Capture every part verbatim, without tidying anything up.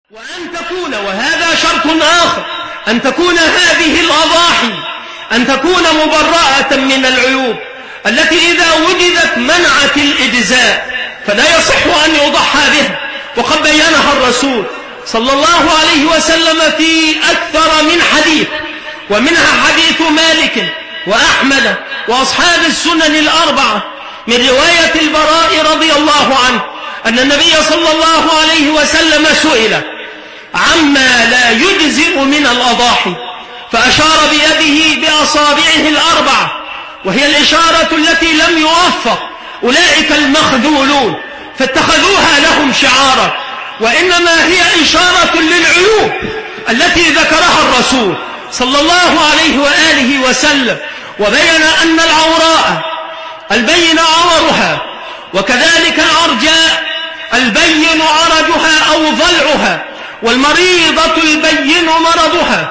وأن تكون، وهذا شرط آخر، أن تكون هذه الأضاحي أن تكون مبرأة من العيوب التي إذا وجدت منعت الإجزاء، فلا يصح أن يضحى بها. وقد بينها الرسول صلى الله عليه وسلم في أكثر من حديث، ومنها حديث مالك وأحمد وأصحاب السنن الأربعة من رواية البراء رضي الله عنه أن النبي صلى الله عليه وسلم سئل عما لا يجزئ من الأضاحي، فأشار بيده بأصابعه الأربعة، وهي الإشارة التي لم يوفق أولئك المخذولون فاتخذوها لهم شعارا، وإنما هي إشارة للعيوب التي ذكرها الرسول صلى الله عليه وآله وسلم، وبين أن العوراء البين عورها، وكذلك العرجاء البين عرجها أو ضلعها، والمريضة البين مرضها،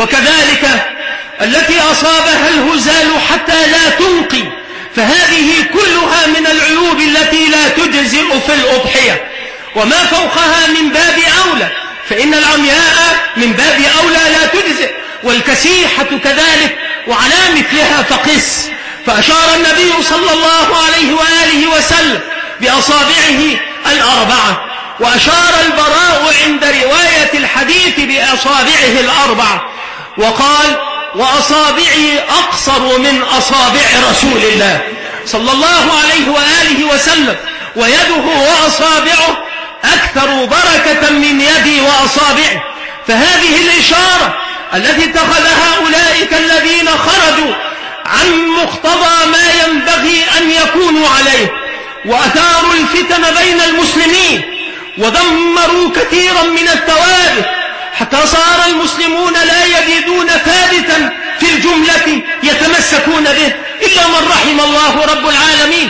وكذلك التي أصابها الهزال حتى لا تنقي، فهذه كلها من العيوب التي لا تجزئ في الأضحية. وما فوقها من باب أولى، فإن العمياء من باب أولى لا تجزئ، والكسيحة كذلك، وعلى مثلها فقس. فأشار النبي صلى الله عليه وآله وسلم بأصابعه الأربعة، وأشار البراء عند رواية الحديث بأصابعه الأربعة، وقال وأصابعي أقصر من أصابع رسول الله صلى الله عليه وآله وسلم، ويده وأصابعه أكثر بركة من يدي وأصابعه. فهذه الإشارة التي اتخذها أولئك الذين خرجوا عن مقتضى ما ينبغي أن يكونوا عليه، وأثاروا الفتن بين المسلمين، ودمروا كثيرا من الثوابت، حتى صار المسلمون لا يجدون ثابتا في الجملة يتمسكون به إلا من رحم الله رب العالمين.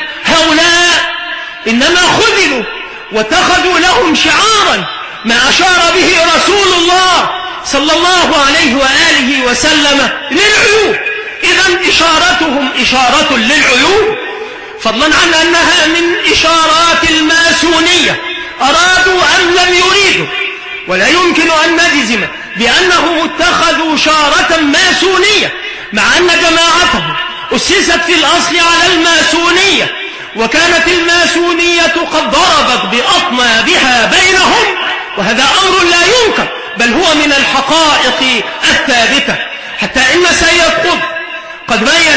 هؤلاء إنما خذلوا واتخذوا لهم شعارا ما أشار به رسول الله صلى الله عليه وآله وسلم للعيوب. إذن إشارتهم إشارة للعيوب، فضلا عن أنها من إشارات الماسونية، أرادوا أم لم يريدوا، ولا يمكن أن نجزم بأنهم اتخذوا شارة ماسونية، مع أن جماعتهم أسست في الأصل على الماسونية، وكانت الماسونية قد ضربت بأطنابها بينهم، وهذا أمر لا ينكر، بل هو من الحقائق الثابتة. حتى إن سيد قطب قد بين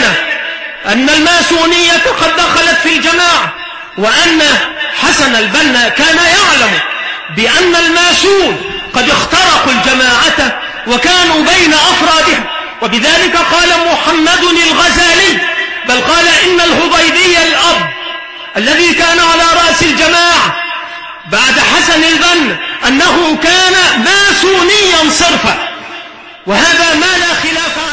أن الماسونية قد دخلت في الجماعة، وأن حسن البنا كان يعلم بأن الماسون قد اخترقوا الجماعة وكانوا بين أفرادها، وبذلك قال محمد الغزالي، بل قال إن الهضيبي الأب الذي كان على رأس الجماعة بعد حسن البنا أنه كان ماسونيا صرفا، وهذا ما لا خلاف